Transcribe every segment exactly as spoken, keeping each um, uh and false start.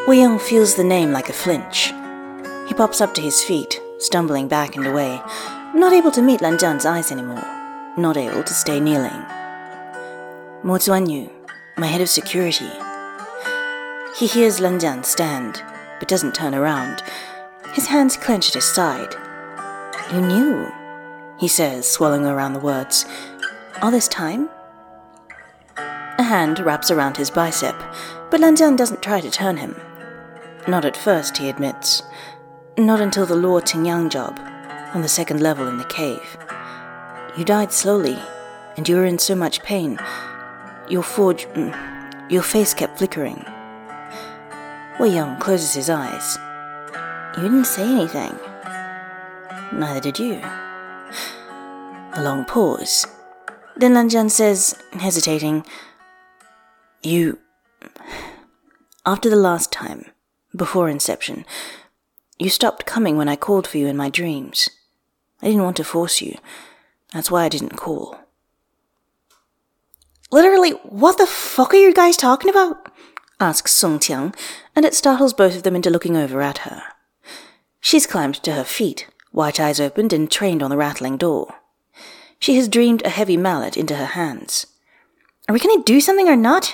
Wei Young feels the name like a flinch. He pops up to his feet, stumbling back and away, not able to meet Lan Zhan's eyes anymore, not able to stay kneeling. Mo Zuanyu, my head of security. He hears Lan Zhan stand, but doesn't turn around. His hands clench at his side. You knew, he says, swallowing around the words. All this time? A hand wraps around his bicep, but Lan Zhan doesn't try to turn him. Not at first, he admits. Not until the Luo Tingyang job, on the second level in the cave. You died slowly, and you were in so much pain. Your forge... your face kept flickering. Wei Young closes his eyes. You didn't say anything. Neither did you. A long pause. Then Lan Zhan says, hesitating, You... After the last time, before Inception, you stopped coming when I called for you in my dreams. I didn't want to force you. That's why I didn't call. Literally, what the fuck are you guys talking about? Asks Song Qiang, and it startles both of them into looking over at her. She's climbed to her feet, white eyes opened and trained on the rattling door. She has dreamed a heavy mallet into her hands. Are we going to do something or not?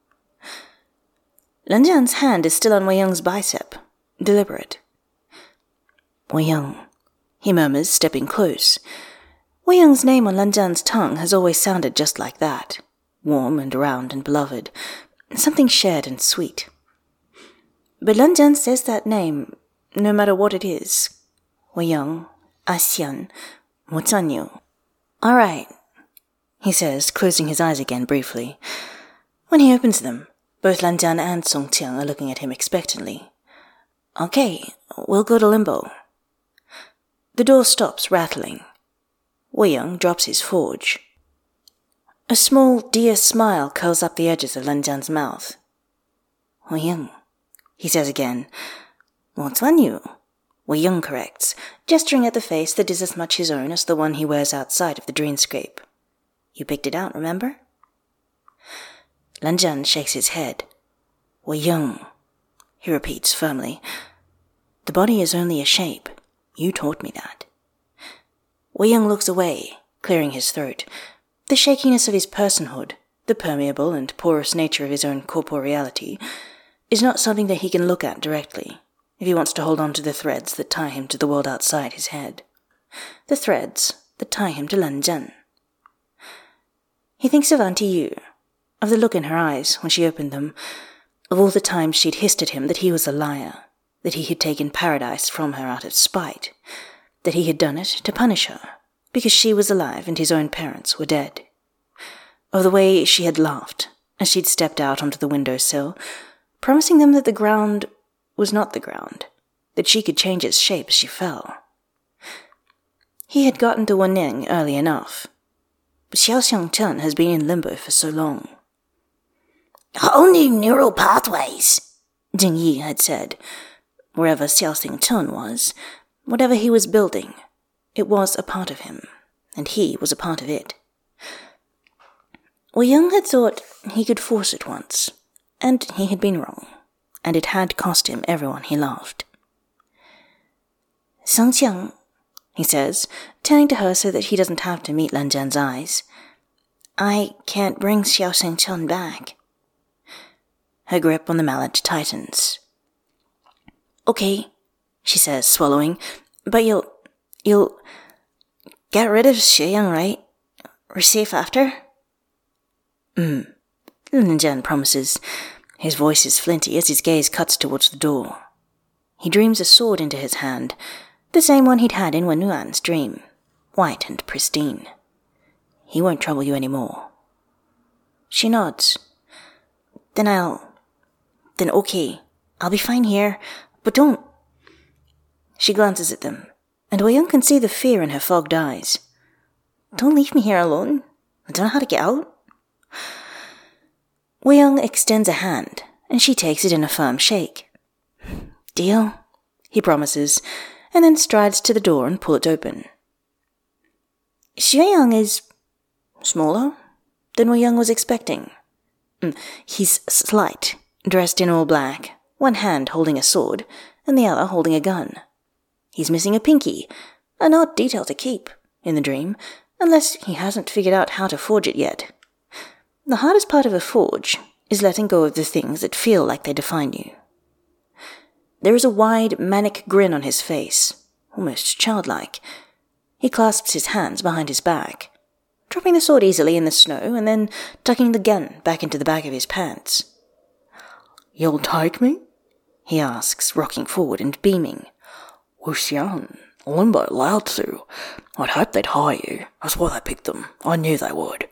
Lan Zhan's hand is still on Wei Young's bicep, deliberate. Wei Young, he murmurs, stepping close. Wei Young's name on Lan Zhan's tongue has always sounded just like that, warm and round and beloved, something shared and sweet. But Lan Zhan says that name, no matter what it is. Wei Young, Asian, Mo Zuanyu. All right, he says, closing his eyes again briefly. When he opens them, both Lan Zhan and Song Qiang are looking at him expectantly. Okay, we'll go to limbo. The door stops rattling. Wei Young drops his forge. A small, dear smile curls up the edges of Lan Zhan's mouth. Wei Young, he says again. Mo Zuanyu, Wei Young corrects, gesturing at the face that is as much his own as the one he wears outside of the dreamscape. You picked it out, remember? Lan Zhan shakes his head. Wei Young, he repeats firmly. The body is only a shape. You taught me that. Wei Young looks away, clearing his throat. The shakiness of his personhood, the permeable and porous nature of his own corporeality, is not something that he can look at directly, if he wants to hold on to the threads that tie him to the world outside his head. The threads that tie him to Lan Zhan. He thinks of Auntie Yu, of the look in her eyes when she opened them, of all the times she'd hissed at him that he was a liar, that he had taken paradise from her out of spite, that he had done it to punish her, because she was alive and his own parents were dead. Of the way she had laughed as she'd stepped out onto the windowsill, promising them that the ground was not the ground, that she could change its shape as she fell. He had gotten to Wanning early enough, but Xiao Xiangchen has been in limbo for so long. Whole new neural pathways, Jing Yi had said. Wherever Xiao Xiangchen was, whatever he was building, it was a part of him, and he was a part of it. Wei Young had thought he could force it once, and he had been wrong, and it had cost him everyone he loved. Song Qiang, he says, turning to her so that he doesn't have to meet Lan Zhan's eyes. I can't bring Xiao Xiangchen back. Her grip on the mallet tightens. Okay, she says, swallowing, but you'll, you'll get rid of Xue Yang, right? We're safe after? Hmm, Lan Zhan promises. His voice is flinty as his gaze cuts towards the door. He dreams a sword into his hand, the same one he'd had in Wenuan's dream, white and pristine. He won't trouble you anymore. She nods. Then I'll... Then okay, I'll be fine here, but don't... She glances at them, and Wei Young can see the fear in her fogged eyes. Don't leave me here alone. I don't know how to get out. Wei Young extends a hand, and she takes it in a firm shake. Deal, he promises, and then strides to the door and pulls it open. Xue Yang is smaller than Wei Young was expecting. He's slight, dressed in all black, one hand holding a sword and the other holding a gun. He's missing a pinky, an odd detail to keep in the dream, unless he hasn't figured out how to forge it yet. The hardest part of a forge is letting go of the things that feel like they define you. There is a wide, manic grin on his face, almost childlike. He clasps his hands behind his back, dropping the sword easily in the snow and then tucking the gun back into the back of his pants. "You'll take me?" he asks, rocking forward and beaming. "Wuxian, Limbo, Lao Tzu. I'd hoped they'd hire you. That's why they picked them. I knew they would."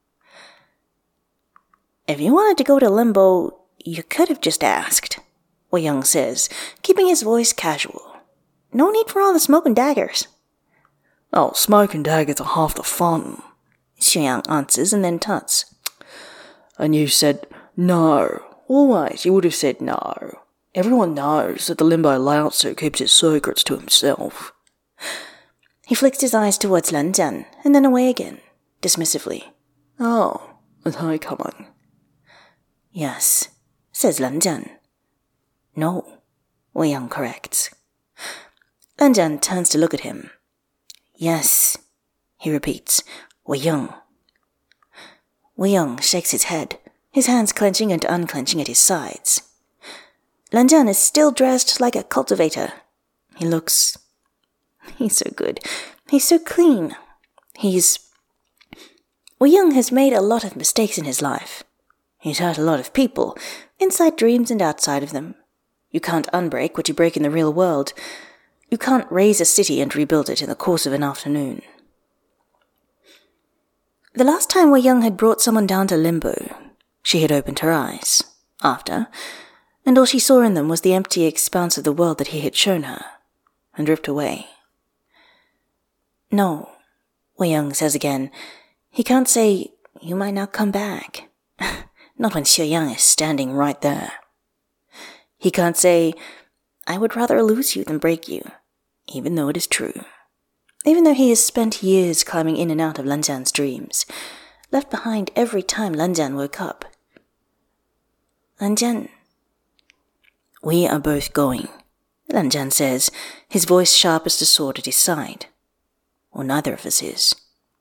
"If you wanted to go to Limbo, you could have just asked," Wei Young says, keeping his voice casual. "No need for all the smoke and daggers." "Oh, smoke and daggers are half the fun," Xue Yang answers and then tuts. "And you said no. Always you would have said no. Everyone knows that the Limbo Lao Tzu keeps his secrets to himself." He flicks his eyes towards Lan Zhan and then away again, dismissively. "Oh, is he coming?" "Yes," says Lan Zhan. "No," Wei Yang corrects. Lan Zhan turns to look at him. "Yes," he repeats. "Wei Young." Wei Young shakes his head, his hands clenching and unclenching at his sides. Lan Zhan is still dressed like a cultivator. He looks... He's so good. He's so clean. He's... Wei Young has made a lot of mistakes in his life. He's hurt a lot of people, inside dreams and outside of them. You can't unbreak what you break in the real world. You can't raise a city and rebuild it in the course of an afternoon. The last time Wei Young had brought someone down to Limbo, she had opened her eyes, after, and all she saw in them was the empty expanse of the world that he had shown her, and ripped away. "No," Wei Young says again. He can't say, "You might not come back." Not when Xue Yang is standing right there. He can't say, "I would rather lose you than break you," even though it is true. Even though he has spent years climbing in and out of Lan Zhan's dreams, left behind every time Lan Zhan woke up. "Lan Zhan." "We are both going," Lan Zhan says, his voice sharp as the sword at his side. "Or neither of us is."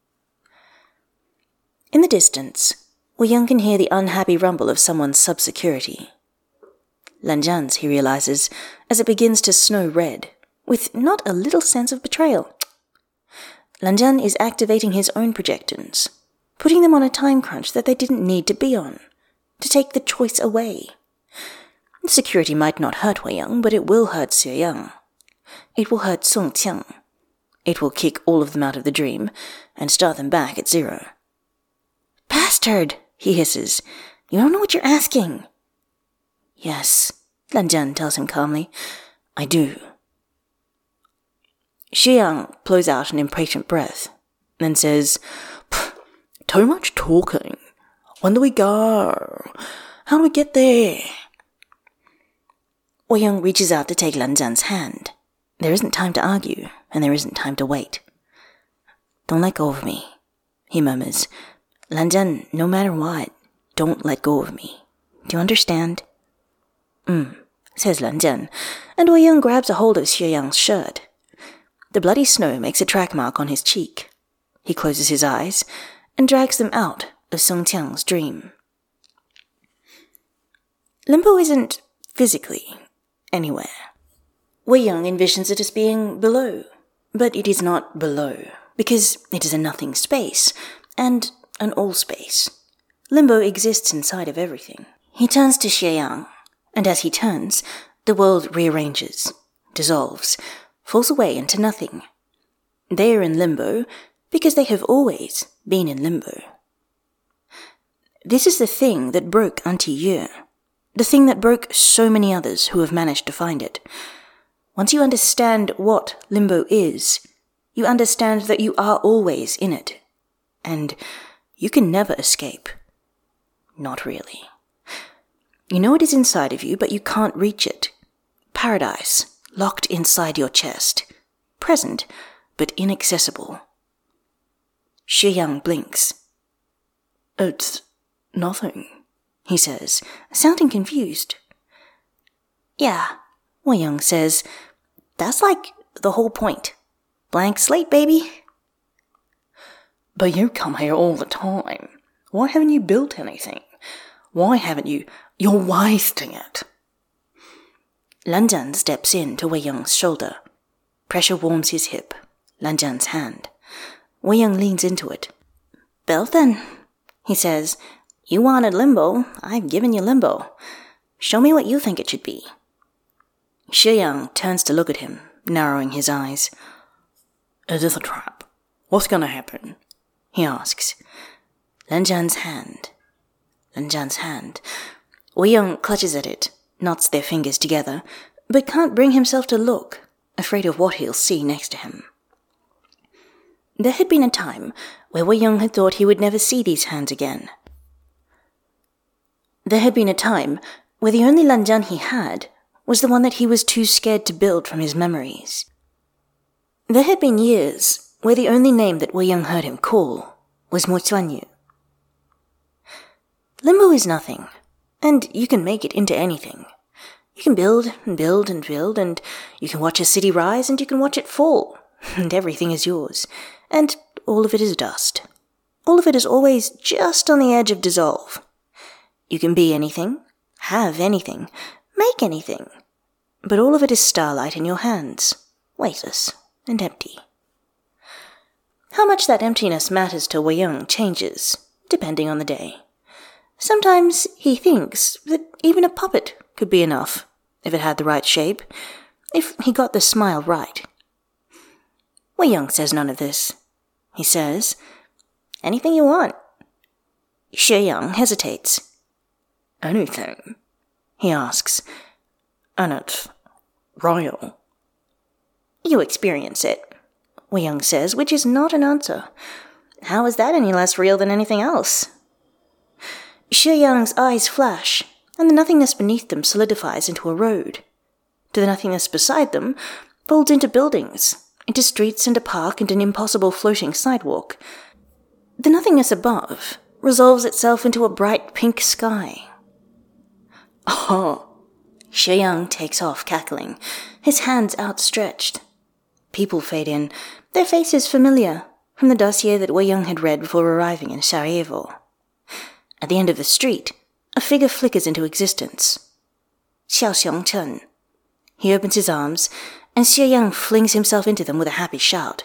In the distance, Wei Young can hear the unhappy rumble of someone's sub-security. Lan Zhan's, he realizes, as it begins to snow red, with not a little sense of betrayal. Lan Zhan is activating his own projections, putting them on a time crunch that they didn't need to be on, to take the choice away. The security might not hurt Wei Young, but it will hurt Xue Yang. It will hurt Song Qiang. It will kick all of them out of the dream and start them back at zero. "Bastard!" he hisses. "You don't know what you're asking." "Yes," Lan Zhan tells him calmly. "I do." Xue Yang blows out an impatient breath, then says, "Too much talking. When do we go? How do we get there?" Wei Young reaches out to take Lan Zhan's hand. There isn't time to argue, and there isn't time to wait. "Don't let go of me," he murmurs. "Lan Zhan, no matter what, don't let go of me. Do you understand?" "Mm," says Lan Zhan, and Wei Young grabs a hold of Xue Yang's shirt. The bloody snow makes a track mark on his cheek. He closes his eyes and drags them out of Song Qiang's dream. Limbo isn't physically anywhere. Wei Young envisions it as being below, but it is not below, because it is a nothing space, and an all space. Limbo exists inside of everything. He turns to Xue Yang, and as he turns, the world rearranges, dissolves, falls away into nothing. They are in limbo because they have always been in limbo. This is the thing that broke Auntie Yue, the thing that broke so many others who have managed to find it. Once you understand what limbo is, you understand that you are always in it, and you can never escape. Not really. You know it is inside of you, but you can't reach it. Paradise, locked inside your chest. Present, but inaccessible. Xue Yang blinks. "It's nothing," he says, sounding confused. Yeah, Wei Young says. That's like the whole point. Blank slate, baby. But you come here all the time. Why haven't you built anything? Why haven't you... You're wasting it. Lan Zhan steps in to Wei Young's shoulder. Pressure warms his hip. Lan Zhan's hand. Wei Young leans into it. Built then, he says. You wanted limbo. I've given you limbo. Show me what you think it should be. Xie Yang turns to look at him, narrowing his eyes. Is this a trap? What's gonna happen? He asks. Lan Zhan's hand. Lan Zhan's hand. Wei Young clutches at it, knots their fingers together, but can't bring himself to look, afraid of what he'll see next to him. There had been a time where Wei Young had thought he would never see these hands again. There had been a time where the only Lan Zhan he had was the one that he was too scared to build from his memories. There had been years where the only name that Wei Young heard him call was Mo Chuanyu. Limbo is nothing, and you can make it into anything. You can build and build and build, and you can watch a city rise and you can watch it fall, and everything is yours, and all of it is dust. All of it is always just on the edge of dissolve. You can be anything, have anything, make anything, but all of it is starlight in your hands, weightless and empty. How much that emptiness matters to Wei Young changes, depending on the day. Sometimes he thinks that even a puppet could be enough, if it had the right shape, if he got the smile right. Wei Young says none of this. He says, anything you want. Xie Yang hesitates. Anything? He asks. And it's royal. You experience it, Wei Young says, which is not an answer. How is that any less real than anything else? Xie Yang's eyes flash, and the nothingness beneath them solidifies into a road. To the nothingness beside them folds into buildings, into streets and a park and an impossible floating sidewalk. The nothingness above resolves itself into a bright pink sky. Oh! Xie Yang takes off, cackling, his hands outstretched. People fade in, their faces familiar, from the dossier that Wei Young had read before arriving in Sarajevo. At the end of the street, a figure flickers into existence. Xiao Xiongchen. He opens his arms, and Xie Yang flings himself into them with a happy shout.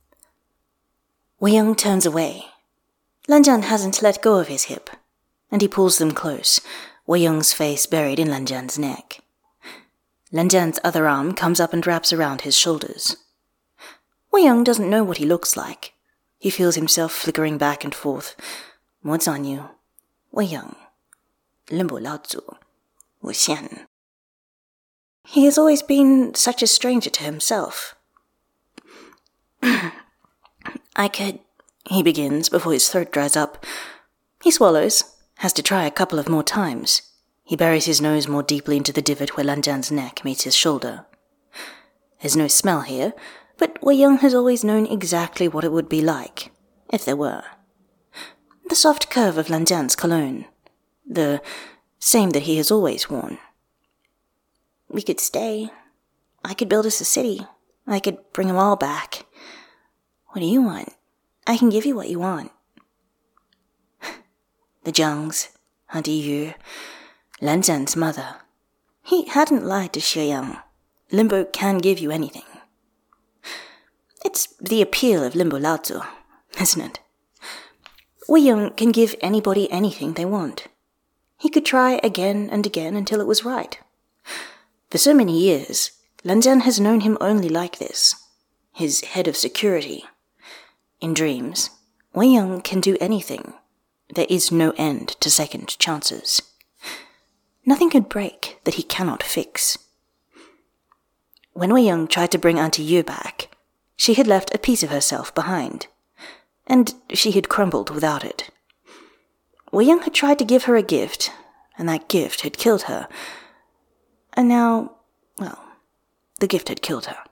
Wei Young turns away. Lan Zhan hasn't let go of his hip, and he pulls them close, Wei Young's face buried in Lan Zhan's neck. Lan Zhan's other arm comes up and wraps around his shoulders. Wei Young doesn't know what he looks like. He feels himself flickering back and forth. Mo Chuanyu, Wei Young, Limbo Laozu, Wu Xian. He has always been such a stranger to himself. I could, he begins before his throat dries up. He swallows, has to try a couple of more times. He buries his nose more deeply into the divot where Lan Zhan's neck meets his shoulder. There's no smell here, but Wei Young has always known exactly what it would be like, if there were. The soft curve of Lan Zhan's cologne, the same that he has always worn. We could stay. I could build us a city. I could bring them all back. What do you want? I can give you what you want. The Zhangs, Auntie Yu, Lan Zhan's mother. He hadn't lied to Xie Yang. Limbo can give you anything. It's the appeal of Limbo Laozu, isn't it? Wei Young can give anybody anything they want. He could try again and again until it was right. For so many years, Lan Zhan has known him only like this, his head of security. In dreams, Wei Young can do anything. There is no end to second chances. Nothing could break that he cannot fix. When Wei Young tried to bring Auntie Yu back, she had left a piece of herself behind, and she had crumbled without it. Wei Young had tried to give her a gift, and that gift had killed her. And now, well, the gift had killed her.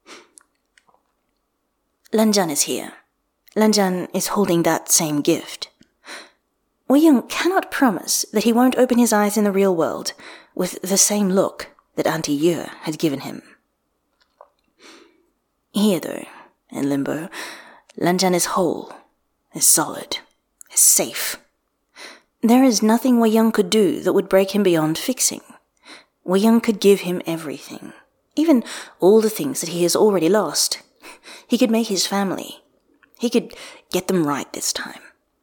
Lan Zhan is here. Lan Zhan is holding that same gift. Wei Young cannot promise that he won't open his eyes in the real world with the same look that Auntie Yue had given him. Here, though, in Limbo, Lanjian is whole, is solid, is safe. There is nothing Wei Ying could do that would break him beyond fixing. Wei Ying could give him everything, even all the things that he has already lost. He could make his family. He could get them right this time.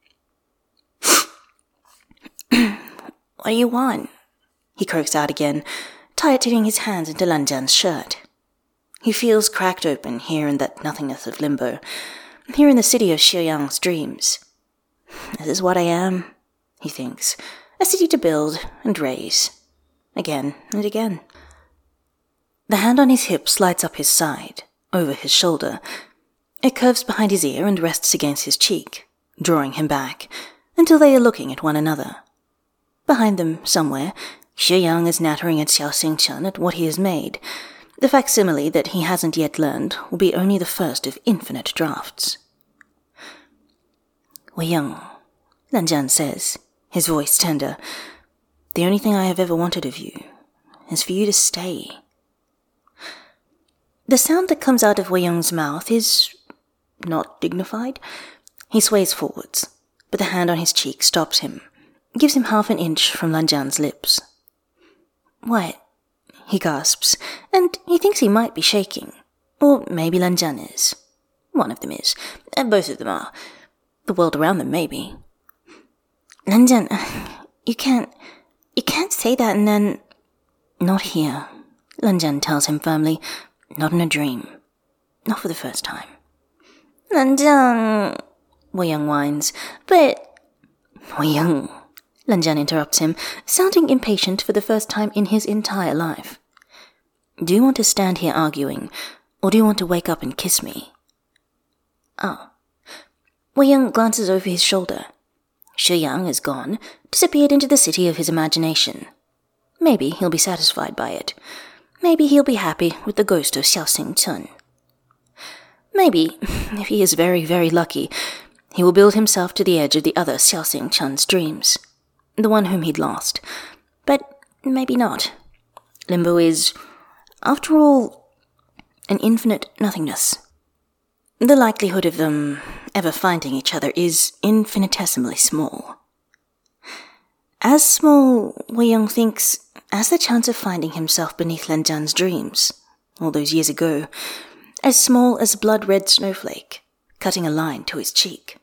What do you want? He croaks out again, tightening his hands into Lanjian's shirt. He feels cracked open here in that nothingness of Limbo, here in the city of Xieyang's dreams. This is what I am, he thinks, a city to build and raise, again and again. The hand on his hip slides up his side, over his shoulder. It curves behind his ear and rests against his cheek, drawing him back, until they are looking at one another. Behind them, somewhere, Xieyang is nattering at Xiao Xingchen at what he has made. The facsimile that he hasn't yet learned will be only the first of infinite drafts. Wei Ying, Lanjian says, his voice tender, the only thing I have ever wanted of you is for you to stay. The sound that comes out of Wei Ying's mouth is not dignified. He sways forwards, but the hand on his cheek stops him, gives him half an inch from Lanjian's lips. What? He gasps, and he thinks he might be shaking. Or maybe Lanjian is. One of them is. And both of them are. The world around them, maybe. Lanjian, you can't... You can't say that and then... Not here, Lanjian tells him firmly. Not in a dream. Not for the first time. Lanjian... Wei Ying whines. But... Wei Ying... Lanjian interrupts him, sounding impatient for the first time in his entire life. Do you want to stand here arguing, or do you want to wake up and kiss me? Oh. Wei Ying glances over his shoulder. Xieyang is gone, disappeared into the city of his imagination. Maybe he'll be satisfied by it. Maybe he'll be happy with the ghost of Xiao Xingchen. Maybe, if he is very, very lucky, he will build himself to the edge of the other Xiao Xingchen's dreams. The one whom he'd lost. But maybe not. Limbo is, after all, an infinite nothingness. The likelihood of them ever finding each other is infinitesimally small. As small, Wei Ying thinks, as the chance of finding himself beneath Lanjian's dreams, all those years ago, as small as a blood-red snowflake, cutting a line to his cheek.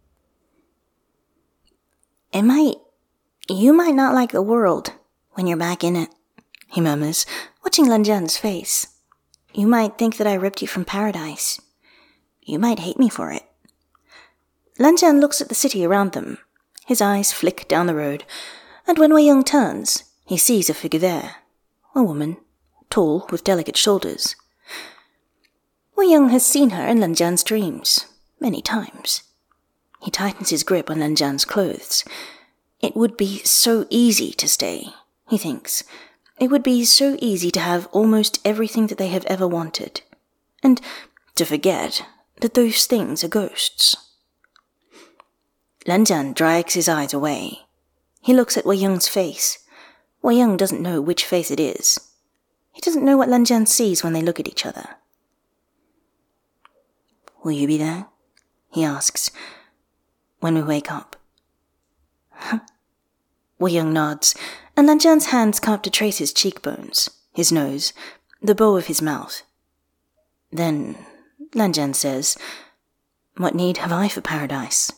It might... You might not like the world when you're back in it, he murmurs, watching Lanjian's face. You might think that I ripped you from paradise. You might hate me for it. Lanjian looks at the city around them. His eyes flick down the road, and when Wei Ying turns, he sees a figure there. A woman, tall, with delicate shoulders. Wei Ying has seen her in Lanjian's dreams, many times. He tightens his grip on Lanjian's clothes. It would be so easy to stay, he thinks. It would be so easy to have almost everything that they have ever wanted. And to forget that those things are ghosts. Lanjian drags his eyes away. He looks at Wei Ying's face. Wei Ying doesn't know which face it is. He doesn't know what Lanjian sees when they look at each other. Will you be there? He asks. When we wake up. Wei Ying nods, and Lanjian's hands come up to trace his cheekbones, his nose, the bow of his mouth. Then, Lanjian says, what need have I for paradise?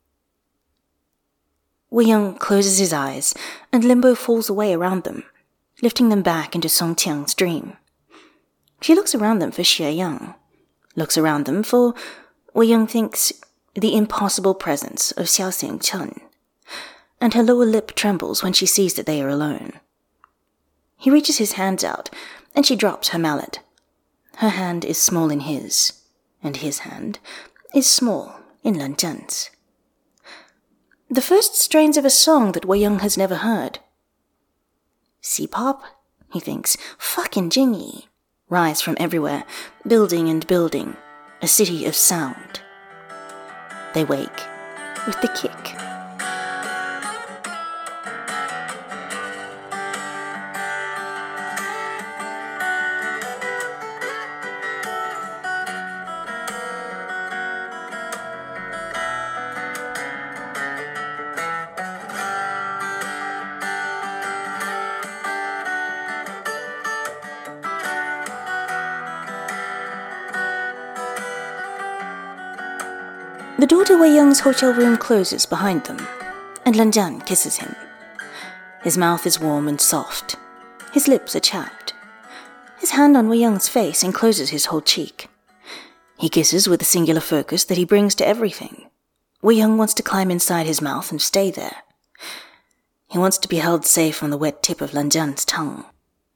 Wei Ying closes his eyes, and Limbo falls away around them, lifting them back into Song Qiang's dream. She looks around them for Xieyang, looks around them for, Wei Ying thinks, the impossible presence of Xiao Xingchen, and her lower lip trembles when she sees that they are alone. He reaches his hands out, and she drops her mallet. Her hand is small in his, and his hand is small in Lanjian's. The first strains of a song that Wei Ying has never heard. C-pop, he thinks, fucking jingy, rise from everywhere, building and building, a city of sound. They wake with the kick. door to Wei Yang's hotel room closes behind them, and Lan Zhan kisses him. His mouth is warm and soft. His lips are chapped. His hand on Wei Yang's face encloses his whole cheek. He kisses with a singular focus that he brings to everything. Wei Yang wants to climb inside his mouth and stay there. He wants to be held safe on the wet tip of Lan Zhan's tongue.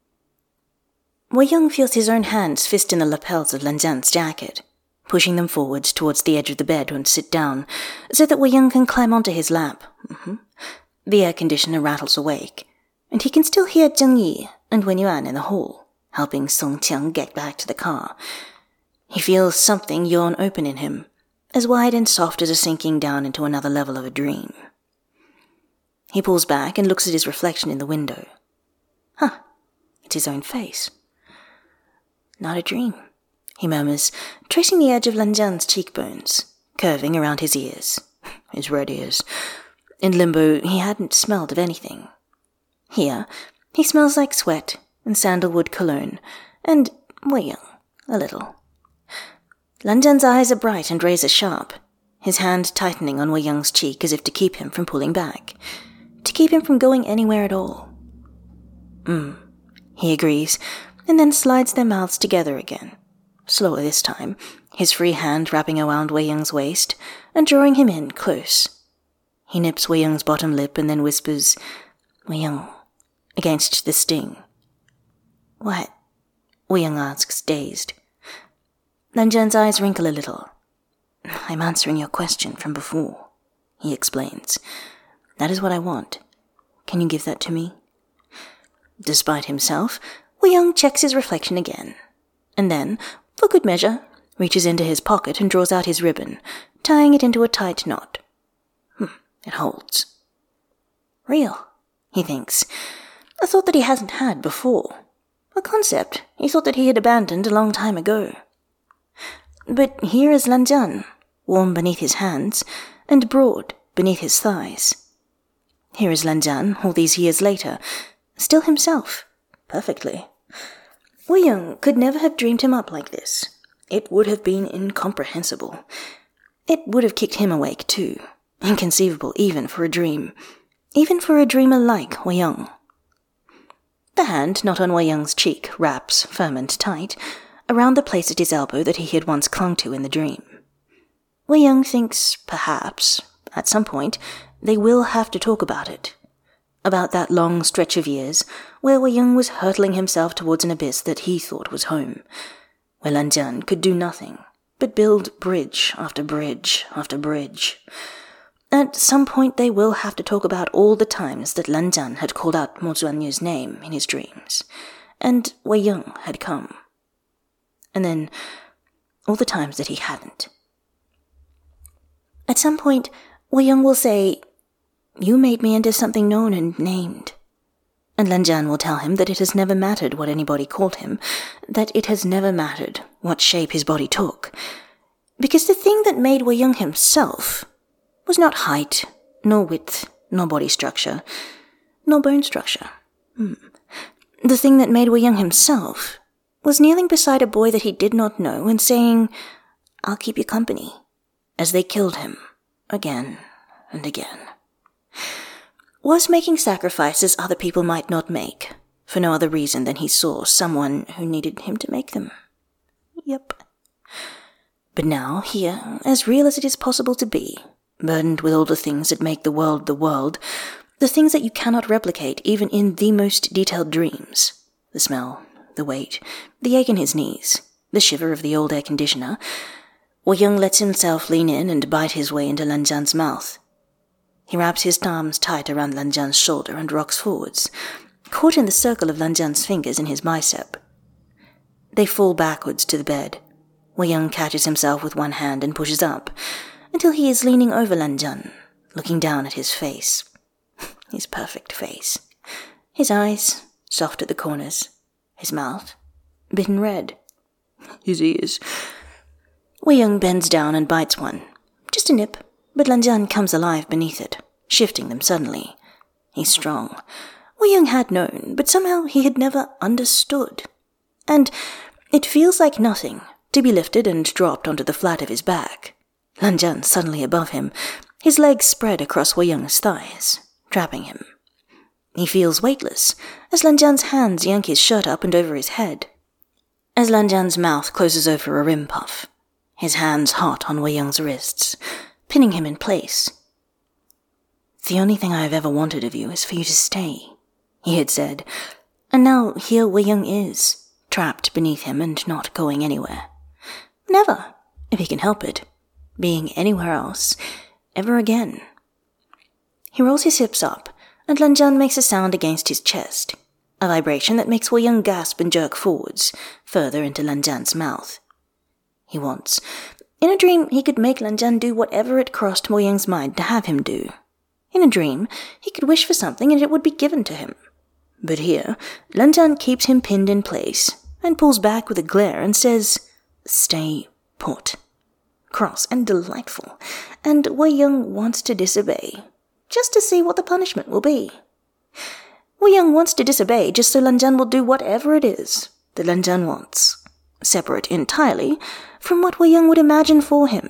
Wei Yang feels his own hands fist in the lapels of Lan Zhan's jacket, pushing them forwards towards the edge of the bed and sit down, so that Wei Yang can climb onto his lap. Mm-hmm. The air conditioner rattles awake, and he can still hear Zheng Yi and Wen Yuan in the hall, helping Song Qiang get back to the car. He feels something yawn open in him, as wide and soft as a sinking down into another level of a dream. He pulls back and looks at his reflection in the window. Huh, it's his own face. Not a dream, he murmurs, tracing the edge of Lan Zhan's cheekbones, curving around his ears. His red ears. In limbo, he hadn't smelled of anything. Here, he smells like sweat and sandalwood cologne, and Wei Yang, a little. Lan Zhan's eyes are bright and razor sharp, his hand tightening on Wei Yang's cheek as if to keep him from pulling back, to keep him from going anywhere at all. Hmm, he agrees, and then slides their mouths together again, slower this time, his free hand wrapping around Wei Yang's waist and drawing him in close. He nips Wei Yang's bottom lip and then whispers, Wei Yang, against the sting. What? Wei Yang asks, dazed. Lan Zhan's eyes wrinkle a little. I'm answering your question from before, he explains. That is what I want. Can you give that to me? Despite himself, Wei Yang checks his reflection again, and then, for good measure, reaches into his pocket and draws out his ribbon, tying it into a tight knot. Hmm, it holds. Real, he thinks. A thought that he hasn't had before. A concept he thought that he had abandoned a long time ago. But here is Lan Zhan, warm beneath his hands, and broad beneath his thighs. Here is Lan Zhan, all these years later, still himself, perfectly. Wei Yang could never have dreamed him up like this. It would have been incomprehensible. It would have kicked him awake too, inconceivable even for a dream, even for a dreamer like Wei Yang. The hand not on Wei Yang's cheek wraps, firm and tight, around the place at his elbow that he had once clung to in the dream. Wei Yang thinks, perhaps, at some point, they will have to talk about it. About that long stretch of years where Wei Yang was hurtling himself towards an abyss that he thought was home, where Lan Zhan could do nothing but build bridge after bridge after bridge. At some point they will have to talk about all the times that Lan Zhan had called out Mo Zuanyu's name in his dreams, and Wei Yang had come. And then all the times that he hadn't. At some point, Wei Yang will say, You made me into something known and named. And Lan Zhan will tell him that it has never mattered what anybody called him, that it has never mattered what shape his body took, because the thing that made Wei Yang himself was not height, nor width, nor body structure, nor bone structure. Hmm. The thing that made Wei Yang himself was kneeling beside a boy that he did not know and saying, I'll keep you company, as they killed him again and again. Was making sacrifices other people might not make, for no other reason than he saw someone who needed him to make them. Yep. But now, here, as real as it is possible to be, burdened with all the things that make the world the world, the things that you cannot replicate even in the most detailed dreams, the smell, the weight, the ache in his knees, the shiver of the old air conditioner, Wei Yang lets himself lean in and bite his way into Lan Zhan's mouth. He wraps his arms tight around Lan Zhan's shoulder and rocks forwards, caught in the circle of Lan Zhan's fingers in his bicep. They fall backwards to the bed. Wei Yang catches himself with one hand and pushes up, until he is leaning over Lan Zhan, looking down at his face. His perfect face. His eyes, soft at the corners. His mouth, bitten red. His ears. Wei Yang bends down and bites one. Just a nip, but Lan Zhan comes alive beneath it, shifting them suddenly. He's strong. Wei Yang had known, but somehow he had never understood. And it feels like nothing to be lifted and dropped onto the flat of his back. Lan Zhan suddenly above him, his legs spread across Wei Yang's thighs, trapping him. He feels weightless as Lan Zhan's hands yank his shirt up and over his head. As Lan Zhan's mouth closes over a rim puff, his hands hot on Wei Yang's wrists, pinning him in place. "The only thing I have ever wanted of you is for you to stay," he had said, and now here Wei Yang is, trapped beneath him and not going anywhere. Never, if he can help it, being anywhere else, ever again. He rolls his hips up, and Lan Zhan makes a sound against his chest, a vibration that makes Wei Yang gasp and jerk forwards, further into Lan Zhan's mouth. He wants. In a dream, he could make Lan Zhan do whatever it crossed Wei Yang's mind to have him do. In a dream, he could wish for something and it would be given to him. But here, Lan Zhan keeps him pinned in place, and pulls back with a glare and says, "Stay put." Cross and delightful, and Wei Yang wants to disobey, just to see what the punishment will be. Wei Yang wants to disobey just so Lan Zhan will do whatever it is that Lan Zhan wants, separate entirely from what Wei Yang would imagine for him.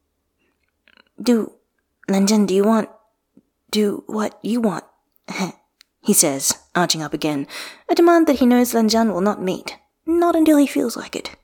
Do, Lan Zhan, do you want, do what you want, he says, arching up again, a demand that he knows Lan Zhan will not meet, not until he feels like it.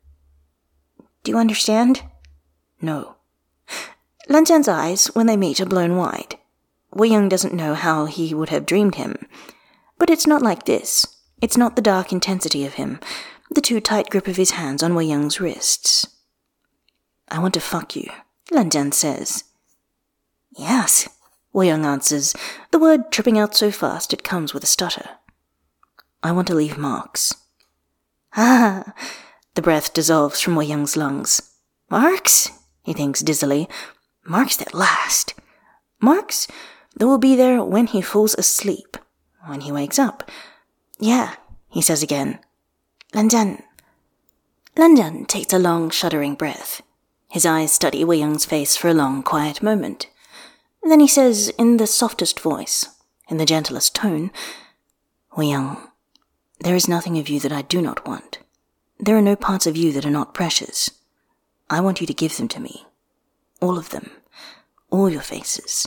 Do you understand? No. Lan Zhan's eyes, when they meet, are blown wide. Wei Yang doesn't know how he would have dreamed him. But it's not like this. It's not the dark intensity of him, the too tight grip of his hands on Wei Yang's wrists. "I want to fuck you," Lan Zhan says. "Yes," Wei Yang answers, the word tripping out so fast it comes with a stutter. "I want to leave marks." "Ah!" The breath dissolves from Wei Yang's lungs. "Marks?" he thinks dizzily. "Marks that last. Marks that will be there when he falls asleep, when he wakes up. Yeah," he says again. "Lan Zhan." Lan Zhan takes a long, shuddering breath. His eyes study Wei Yang's face for a long, quiet moment. Then he says, in the softest voice, in the gentlest tone, "Wei Yang, there is nothing of you that I do not want. There are no parts of you that are not precious. I want you to give them to me. All of them. All your faces."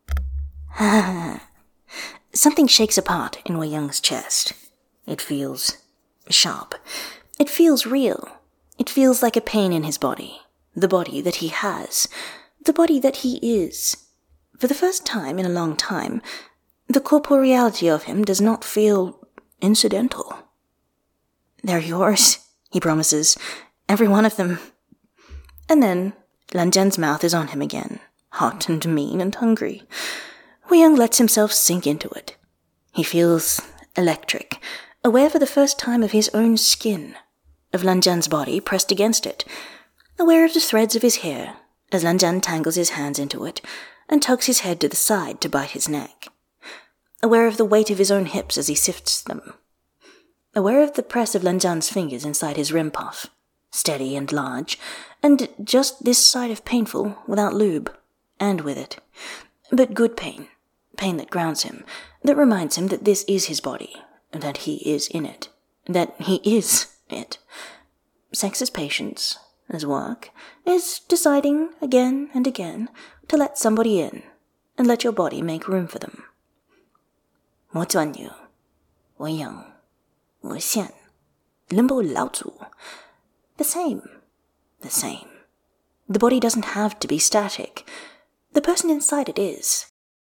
Something shakes apart in Wei Yang's chest. It feels sharp. It feels real. It feels like a pain in his body. The body that he has. The body that he is. For the first time in a long time, the corporeality of him does not feel incidental. "They're yours," he promises. "Every one of them." And then Lan Zhan's mouth is on him again, hot and mean and hungry. Wei Yang lets himself sink into it. He feels electric, aware for the first time of his own skin, of Lan Zhan's body pressed against it, aware of the threads of his hair as Lan Zhan tangles his hands into it and tugs his head to the side to bite his neck, aware of the weight of his own hips as he sifts them, aware of the press of Lan Zhan's fingers inside his rim puff, steady and large, and just this side of painful without lube, and with it, but good pain, pain that grounds him, that reminds him that this is his body, that he is in it, that he is it. Sex is patience, as work, is deciding again and again to let somebody in, and let your body make room for them. 我转you, 我养, 我现, limbo laozu. The same, the same. The body doesn't have to be static. The person inside it is.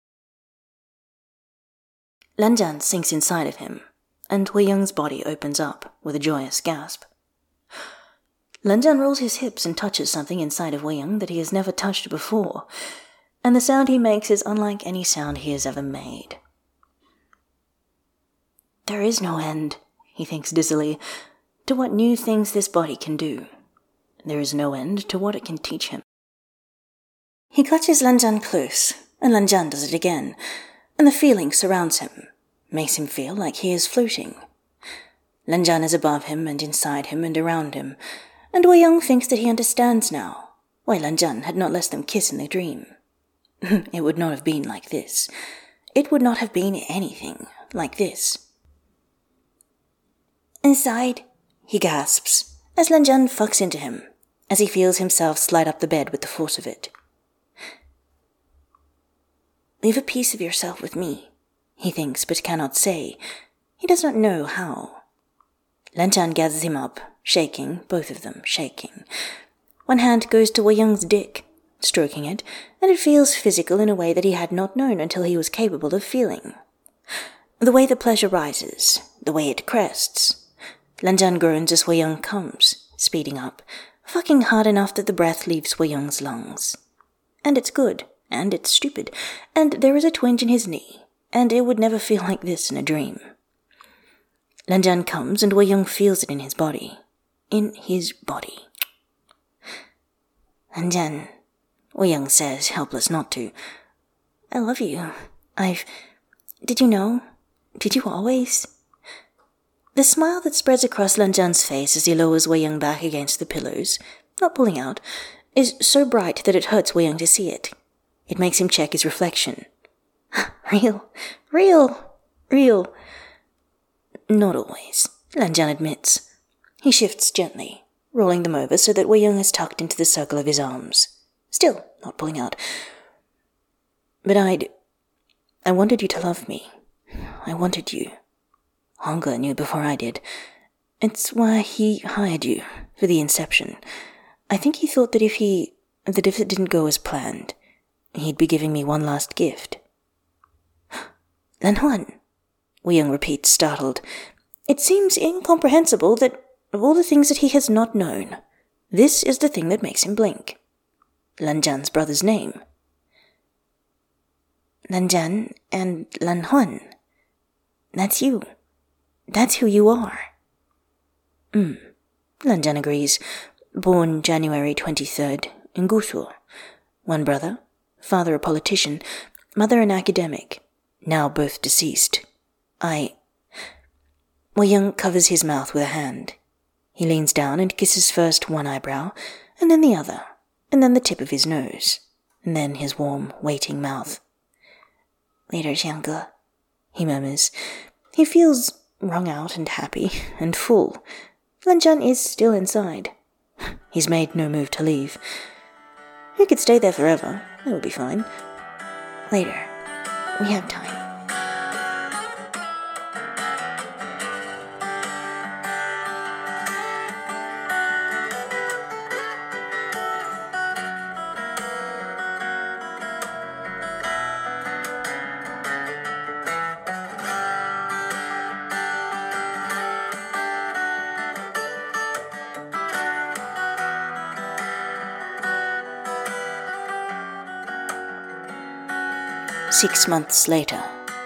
Lan Zhan sinks inside of him, and Wei Yang's body opens up with a joyous gasp. Lan Zhan rolls his hips and touches something inside of Wei Yang that he has never touched before, and the sound he makes is unlike any sound he has ever made. There is no end, he thinks dizzily, to what new things this body can do. There is no end to what it can teach him. He clutches Lan Zhan close, and Lan Zhan does it again, and the feeling surrounds him, makes him feel like he is floating. Lan Zhan is above him and inside him and around him, and Wei Yang thinks that he understands now why Lan Zhan had not let them kiss in the dream. It would not have been like this. It would not have been anything like this. "Inside," he gasps, as Lan Zhan fucks into him, as he feels himself slide up the bed with the force of it. Leave a piece of yourself with me, he thinks but cannot say. He does not know how. Lan Zhan gathers him up, shaking, both of them shaking. One hand goes to Wei Yang's dick, stroking it, and it feels physical in a way that he had not known until he was capable of feeling. The way the pleasure rises, the way it crests. Lan Zhan groans as Wei Yang comes, speeding up, fucking hard enough that the breath leaves Wei Yang's lungs. And it's good, and it's stupid, and there is a twinge in his knee, and it would never feel like this in a dream. Lan Zhan comes, and Wei Yang feels it in his body. In his body. Lan Zhan, Wei Yang says, helpless not to. I love you. I've... Did you know? Did you always? The smile that spreads across Lan Zhan's face as he lowers Wei Yang back against the pillows, not pulling out, is so bright that it hurts Wei Yang to see it. It makes him check his reflection. Real, real, real. Not always, Lan Zhan admits. He shifts gently, rolling them over so that Wei Yang is tucked into the circle of his arms. Still not pulling out. But I'd... I wanted you to love me. I wanted you. Hongge knew before I did. It's why he hired you, for the inception. I think he thought that if he... that if it didn't go as planned, he'd be giving me one last gift. Lan Huan, Wei Yang repeats, startled. It seems incomprehensible that, of all the things that he has not known, this is the thing that makes him blink. Lan Zhan's brother's name. Lan Zhan and Lan Huan. That's you. That's who you are. Hmm. Lan Zhan agrees. Born January twenty-third in Gushu. One brother, father a politician, mother an academic, now both deceased. I... Wei Yang covers his mouth with a hand. He leans down and kisses first one eyebrow, and then the other, and then the tip of his nose, and then his warm, waiting mouth. Later, Xiangge, he murmurs. He feels wrung out and happy and full. Lan Zhan is still inside. He's made no move to leave. He could stay there forever. That would be fine. Later. We have time. Six months later.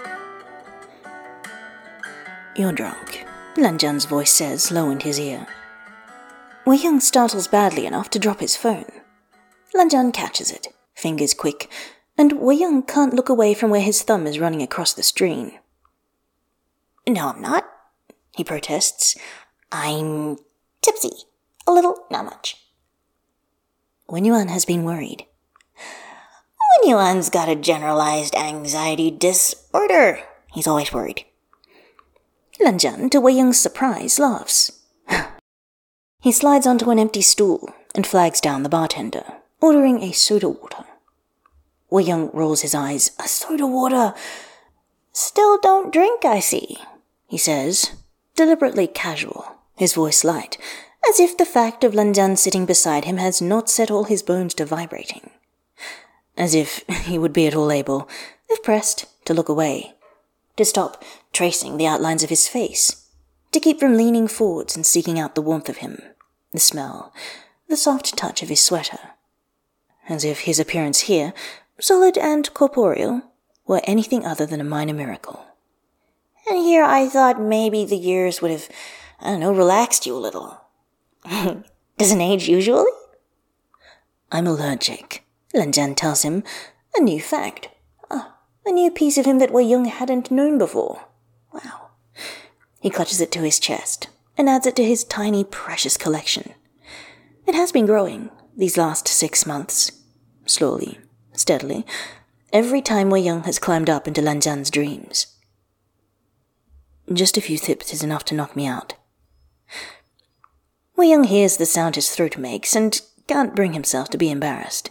You're drunk, Lan Zhan's voice says, low in his ear. Wei Yang startles badly enough to drop his phone. Lan Zhan catches it, fingers quick, and Wei Yang can't look away from where his thumb is running across the screen. No, I'm not, he protests. I'm tipsy. A little, not much. Wen Yuan has been worried. Wen Yuan's got a generalized anxiety disorder. He's always worried. Lan Zhan, to Wei Yang's surprise, laughs. He slides onto an empty stool and flags down the bartender, ordering a soda water. Wei Yang rolls his eyes. A soda water? Still don't drink, I see, he says, deliberately casual, his voice light, as if the fact of Lan Zhan sitting beside him has not set all his bones to vibrating. As if he would be at all able, if pressed, to look away, to stop tracing the outlines of his face, to keep from leaning forwards and seeking out the warmth of him, the smell, the soft touch of his sweater. As if his appearance here, solid and corporeal, were anything other than a minor miracle. And here I thought maybe the years would have, I don't know, relaxed you a little. Doesn't age usually? I'm allergic, Lan Zhan tells him, a new fact. Oh, a new piece of him that Wei Yang hadn't known before. Wow. He clutches it to his chest and adds it to his tiny, precious collection. It has been growing these last six months. Slowly, steadily, every time Wei Yang has climbed up into Lan Zhan's dreams. Just a few sips is enough to knock me out. Wei Yang hears the sound his throat makes and can't bring himself to be embarrassed.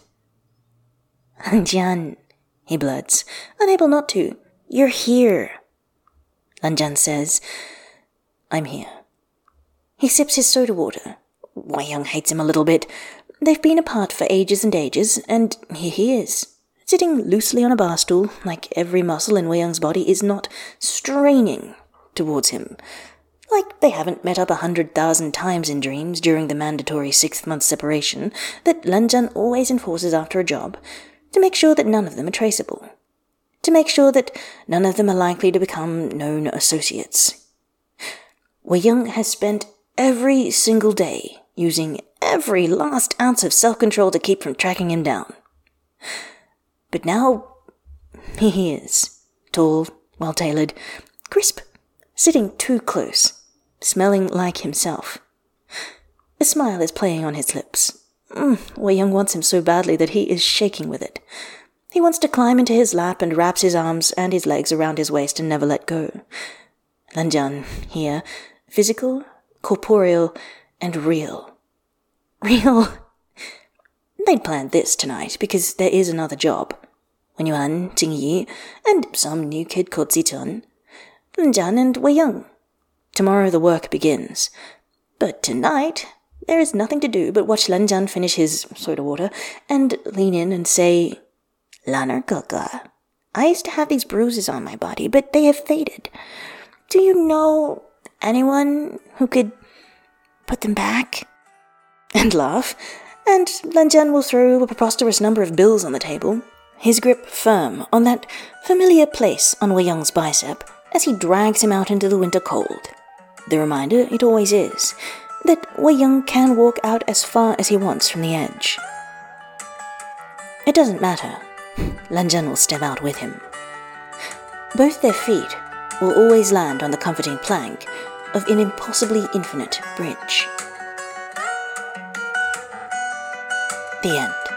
Lanjian, he blurts, unable not to. You're here. Lanjian says, I'm here. He sips his soda water. Wei Young hates him a little bit. They've been apart for ages and ages, and here he is, sitting loosely on a bar stool, like every muscle in Wei Young's body is not straining towards him, like they haven't met up a hundred thousand times in dreams during the mandatory sixth-month separation that Lanjian always enforces after a job, to make sure that none of them are traceable, to make sure that none of them are likely to become known associates. Wei Young has spent every single day using every last ounce of self-control to keep from tracking him down. But now, here he is, tall, well-tailored, crisp, sitting too close, smelling like himself. A smile is playing on his lips. Mm, Wei Young wants him so badly that he is shaking with it. He wants to climb into his lap and wraps his arms and his legs around his waist and never let go. Lanjian, here, physical, corporeal, and real. Real? They'd planned this tonight because there is another job. Wen Yuan, Ting Yi, and some new kid called Zichun. Lanjian and Wei Young. Tomorrow the work begins. But tonight, there is nothing to do but watch Lanjian finish his soda water and lean in and say, Laner Kaka, I used to have these bruises on my body, but they have faded. Do you know anyone who could put them back? And laugh, and Lanjian will throw a preposterous number of bills on the table, his grip firm on that familiar place on Wei Young's bicep as he drags him out into the winter cold. The reminder it always is, that Wei Young can walk out as far as he wants from the edge. It doesn't matter. Lanjian will step out with him. Both their feet will always land on the comforting plank of an impossibly infinite bridge. The end.